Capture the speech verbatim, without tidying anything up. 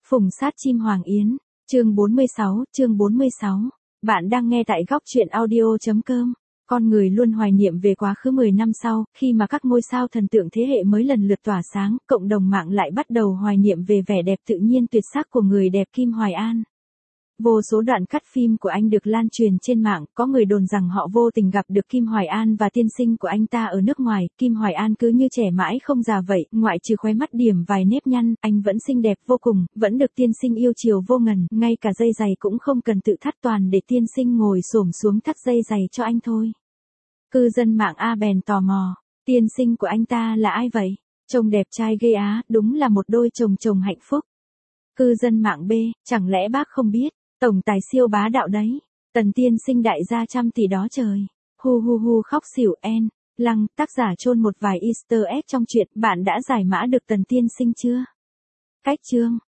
Phùng sát chim Hoàng Yến, chương bốn mươi sáu, chương bốn mươi sáu. Bạn đang nghe tại góc truyện audio.com. Con người luôn hoài niệm về quá khứ mười năm sau, khi mà các ngôi sao thần tượng thế hệ mới lần lượt tỏa sáng, cộng đồng mạng lại bắt đầu hoài niệm về vẻ đẹp tự nhiên tuyệt sắc của người đẹp Kim Hoài An. Vô số đoạn cắt phim của anh được lan truyền trên mạng, có người đồn rằng họ vô tình gặp được Kim Hoài An và tiên sinh của anh ta ở nước ngoài. Kim Hoài An cứ như trẻ mãi không già vậy, ngoại trừ khóe mắt điểm vài nếp nhăn, anh vẫn xinh đẹp vô cùng, vẫn được tiên sinh yêu chiều vô ngần, ngay cả dây giày cũng không cần tự thắt, toàn để tiên sinh ngồi xổm xuống thắt dây giày cho anh thôi. Cư dân mạng A bèn tò mò, tiên sinh của anh ta là ai vậy? Trông đẹp trai ghê á, đúng là một đôi chồng chồng hạnh phúc. Cư dân mạng B, chẳng lẽ bác không biết? Tổng tài siêu bá đạo đấy, Tần tiên sinh đại gia trăm tỷ đó trời. Hu hu hu khóc xỉu en. Lăng, tác giả chôn một vài easter egg trong chuyện. Bạn đã giải mã được Tần tiên sinh chưa? Cách chương,